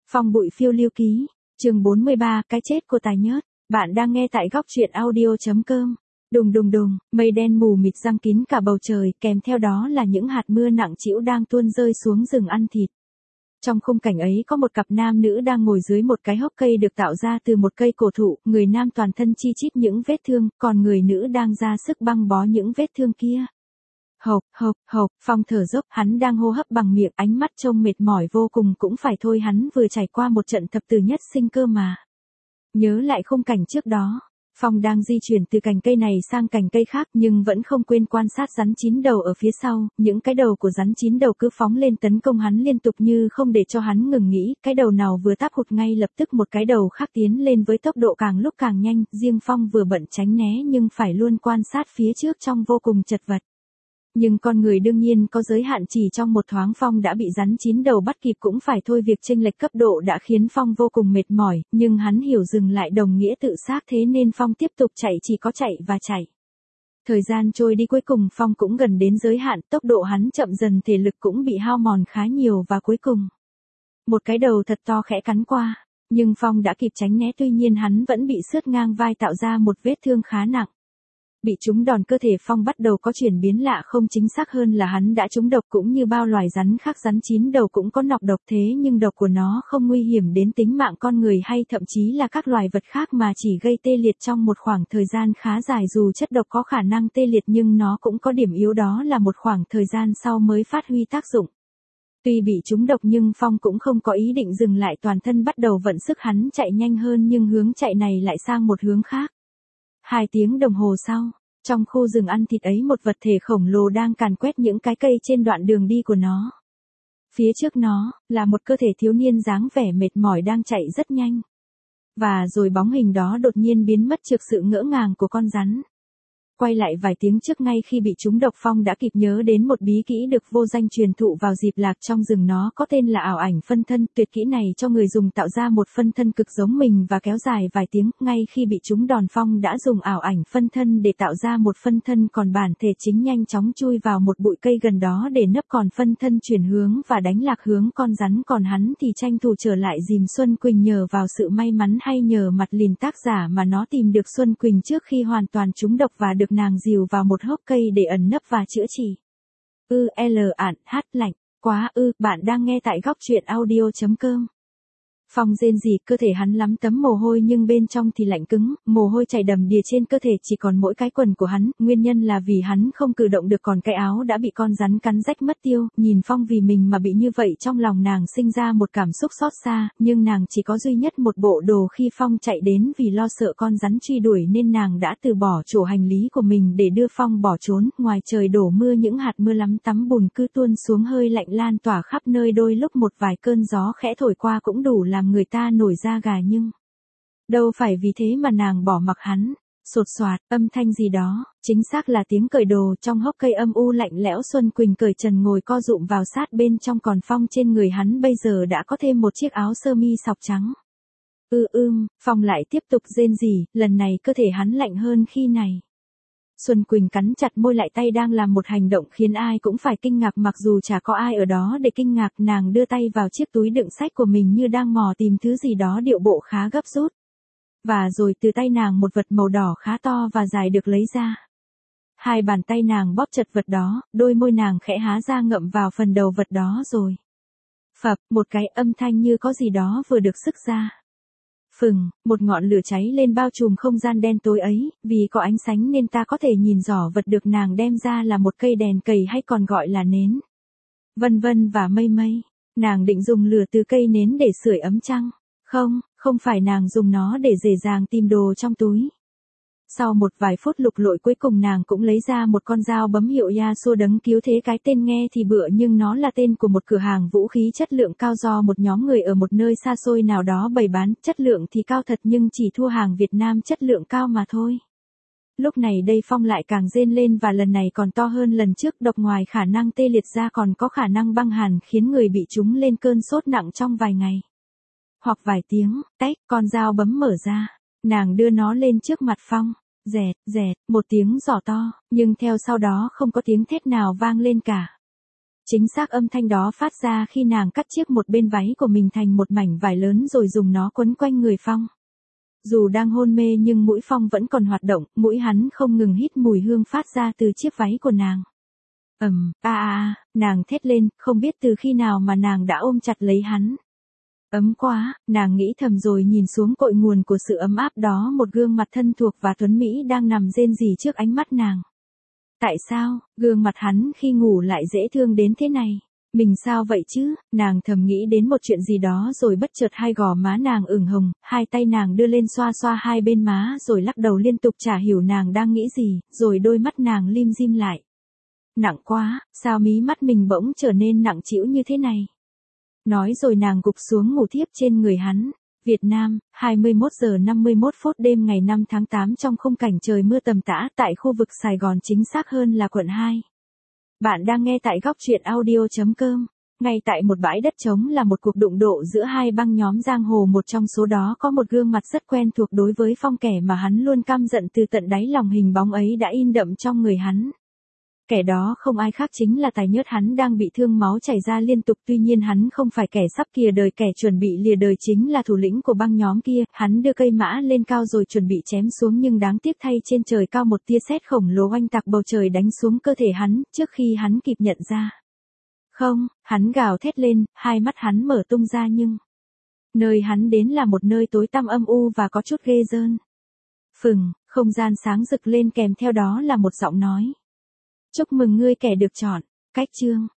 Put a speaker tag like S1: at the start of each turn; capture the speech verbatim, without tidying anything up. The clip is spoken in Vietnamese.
S1: Phong bụi phiêu lưu ký, chương bốn mươi ba, cái chết của tài nhớt. Bạn đang nghe tại góc truyện audio chấm com. Đùng đùng đùng, mây đen mù mịt giăng kín cả bầu trời, kèm theo đó là những hạt mưa nặng trĩu đang tuôn rơi xuống rừng ăn thịt. Trong khung cảnh ấy có một cặp nam nữ đang ngồi dưới một cái hốc cây được tạo ra từ một cây cổ thụ, người nam toàn thân chi chít những vết thương, còn người nữ đang ra sức băng bó những vết thương kia. Hộc, hộc, hộc, Phong thở dốc, hắn đang hô hấp bằng miệng, ánh mắt trông mệt mỏi vô cùng cũng phải thôi, hắn vừa trải qua một trận thập tử nhất sinh cơ mà. Nhớ lại khung cảnh trước đó, Phong đang di chuyển từ cành cây này sang cành cây khác nhưng vẫn không quên quan sát rắn chín đầu ở phía sau, những cái đầu của rắn chín đầu cứ phóng lên tấn công hắn liên tục như không để cho hắn ngừng nghĩ, cái đầu nào vừa táp hụt ngay lập tức một cái đầu khác tiến lên với tốc độ càng lúc càng nhanh, riêng Phong vừa bận tránh né nhưng phải luôn quan sát phía trước trong vô cùng chật vật. Nhưng con người đương nhiên có giới hạn, chỉ trong một thoáng Phong đã bị rắn chín đầu bắt kịp cũng phải thôi, việc chênh lệch cấp độ đã khiến Phong vô cùng mệt mỏi, nhưng hắn hiểu dừng lại đồng nghĩa tự sát, thế nên Phong tiếp tục chạy, chỉ có chạy và chạy. Thời gian trôi đi, cuối cùng Phong cũng gần đến giới hạn, tốc độ hắn chậm dần, thể lực cũng bị hao mòn khá nhiều và cuối cùng một cái đầu thật to khẽ cắn qua, nhưng Phong đã kịp tránh né, tuy nhiên hắn vẫn bị xước ngang vai tạo ra một vết thương khá nặng. Bị trúng đòn, cơ thể Phong bắt đầu có chuyển biến lạ, không, chính xác hơn là hắn đã trúng độc, cũng như bao loài rắn khác, rắn chín đầu cũng có nọc độc, thế nhưng độc của nó không nguy hiểm đến tính mạng con người hay thậm chí là các loài vật khác mà chỉ gây tê liệt trong một khoảng thời gian khá dài. Dù chất độc có khả năng tê liệt nhưng nó cũng có điểm yếu, đó là một khoảng thời gian sau mới phát huy tác dụng. Tuy bị trúng độc nhưng Phong cũng không có ý định dừng lại, toàn thân bắt đầu vận sức, hắn chạy nhanh hơn nhưng hướng chạy này lại sang một hướng khác. Hai tiếng đồng hồ sau, trong khu rừng ăn thịt ấy, một vật thể khổng lồ đang càn quét những cái cây trên đoạn đường đi của nó. Phía trước nó, là một cơ thể thiếu niên dáng vẻ mệt mỏi đang chạy rất nhanh. Và rồi bóng hình đó đột nhiên biến mất trước sự ngỡ ngàng của con rắn. Quay lại vài tiếng trước, ngay khi bị trúng độc, Phong đã kịp nhớ đến một bí kỹ được vô danh truyền thụ vào dịp lạc trong rừng, nó có tên là ảo ảnh phân thân. Tuyệt kỹ này cho người dùng tạo ra một phân thân cực giống mình và kéo dài vài tiếng. Ngay khi bị trúng đòn, Phong đã dùng ảo ảnh phân thân để tạo ra một phân thân, còn bản thể chính nhanh chóng chui vào một bụi cây gần đó để nấp, còn phân thân chuyển hướng và đánh lạc hướng con rắn, còn hắn thì tranh thủ trở lại dìm Xuân Quỳnh. Nhờ vào sự may mắn hay nhờ mặt lìn tác giả mà nó tìm được Xuân Quỳnh trước khi hoàn toàn trúng độc và được nàng dìu vào một hốc cây để ẩn nấp và chữa trị. Ư L ản hát lạnh, quá ư, bạn đang nghe tại góc truyện audio chấm com. Phong rên rỉ, cơ thể hắn lắm tấm mồ hôi nhưng bên trong thì lạnh cứng, mồ hôi chảy đầm đìa trên cơ thể, chỉ còn mỗi cái quần của hắn, nguyên nhân là vì hắn không cử động được, còn cái áo đã bị con rắn cắn rách mất tiêu. Nhìn Phong vì mình mà bị như vậy, trong lòng nàng sinh ra một cảm xúc xót xa, nhưng nàng chỉ có duy nhất một bộ đồ khi Phong chạy đến, vì lo sợ con rắn truy đuổi nên nàng đã từ bỏ chỗ hành lý của mình để đưa Phong bỏ trốn. Ngoài trời đổ mưa, những hạt mưa lắm tắm bùn cứ tuôn xuống, hơi lạnh lan tỏa khắp nơi, đôi lúc một vài cơn gió khẽ thổi qua cũng đủ làm người ta nổi da gà, nhưng đâu phải vì thế mà nàng bỏ mặc hắn. Sột soạt, âm thanh gì đó, chính xác là tiếng cởi đồ. Trong hốc cây âm u lạnh lẽo, Xuân Quỳnh cởi trần ngồi co rụm vào sát bên trong, còn Phong trên người hắn bây giờ đã có thêm một chiếc áo sơ mi sọc trắng. Ư ưm, Phong lại tiếp tục rên rỉ, lần này cơ thể hắn lạnh hơn khi này. Xuân Quỳnh cắn chặt môi lại, tay đang làm một hành động khiến ai cũng phải kinh ngạc, mặc dù chả có ai ở đó để kinh ngạc. Nàng đưa tay vào chiếc túi đựng sách của mình như đang mò tìm thứ gì đó, điệu bộ khá gấp rút. Và rồi từ tay nàng một vật màu đỏ khá to và dài được lấy ra. Hai bàn tay nàng bóp chặt vật đó, đôi môi nàng khẽ há ra ngậm vào phần đầu vật đó, rồi phập, một cái âm thanh như có gì đó vừa được sức ra. Phừng, một ngọn lửa cháy lên bao trùm không gian đen tối ấy, vì có ánh sáng nên ta có thể nhìn rõ vật được nàng đem ra là một cây đèn cầy, hay còn gọi là nến. Vân vân và mây mây, nàng định dùng lửa từ cây nến để sưởi ấm chăng? Không, không phải, nàng dùng nó để dễ dàng tìm đồ trong túi. Sau một vài phút lục lội, cuối cùng nàng cũng lấy ra một con dao bấm hiệu Yasuo đấng cứu thế. Cái tên nghe thì bựa nhưng nó là tên của một cửa hàng vũ khí chất lượng cao do một nhóm người ở một nơi xa xôi nào đó bày bán. Chất lượng thì cao thật nhưng chỉ thua hàng Việt Nam chất lượng cao mà thôi. Lúc này đây Phong lại càng rên lên, và lần này còn to hơn lần trước. Độc ngoài khả năng tê liệt ra còn có khả năng băng hàn, khiến người bị chúng lên cơn sốt nặng trong vài ngày. Hoặc vài tiếng, tách, con dao bấm mở ra. Nàng đưa nó lên trước mặt Phong. Dẹt, dẹt, một tiếng giỏ to, nhưng theo sau đó không có tiếng thét nào vang lên cả. Chính xác âm thanh đó phát ra khi nàng cắt chiếc một bên váy của mình thành một mảnh vải lớn rồi dùng nó quấn quanh người Phong. Dù đang hôn mê nhưng mũi Phong vẫn còn hoạt động, mũi hắn không ngừng hít mùi hương phát ra từ chiếc váy của nàng. Ầm, a a a, nàng thét lên, không biết từ khi nào mà nàng đã ôm chặt lấy hắn. Ấm quá, nàng nghĩ thầm rồi nhìn xuống cội nguồn của sự ấm áp đó, một gương mặt thân thuộc và tuấn mỹ đang nằm rên rỉ trước ánh mắt nàng. Tại sao, gương mặt hắn khi ngủ lại dễ thương đến thế này? Mình sao vậy chứ? Nàng thầm nghĩ đến một chuyện gì đó rồi bất chợt hai gò má nàng ửng hồng, hai tay nàng đưa lên xoa xoa hai bên má rồi lắc đầu liên tục chả hiểu nàng đang nghĩ gì, rồi đôi mắt nàng lim dim lại. Nặng quá, sao mí mắt mình bỗng trở nên nặng trĩu như thế này? Nói rồi nàng gục xuống ngủ thiếp trên người hắn. Việt Nam, hai mươi mốt giờ năm mươi mốt phút đêm ngày năm tháng tám trong khung cảnh trời mưa tầm tã tại khu vực Sài Gòn, chính xác hơn là quận hai. Bạn đang nghe tại góc truyện audio chấm com. Ngay tại một bãi đất trống là một cuộc đụng độ giữa hai băng nhóm giang hồ, một trong số đó có một gương mặt rất quen thuộc đối với Phong, kẻ mà hắn luôn căm giận từ tận đáy lòng. Hình bóng ấy đã in đậm trong người hắn. Kẻ đó không ai khác chính là Tài Nhớt. Hắn đang bị thương, máu chảy ra liên tục, tuy nhiên hắn không phải kẻ sắp kìa đời, kẻ chuẩn bị lìa đời chính là thủ lĩnh của băng nhóm kia. Hắn đưa cây mã lên cao rồi chuẩn bị chém xuống, nhưng đáng tiếc thay trên trời cao một tia sét khổng lồ oanh tạc bầu trời đánh xuống cơ thể hắn, trước khi hắn kịp nhận ra. Không, hắn gào thét lên, hai mắt hắn mở tung ra nhưng nơi hắn đến là một nơi tối tăm âm u và có chút ghê rợn. Phừng, không gian sáng rực lên, kèm theo đó là một giọng nói. Chúc mừng ngươi kẻ được chọn. Cách chương.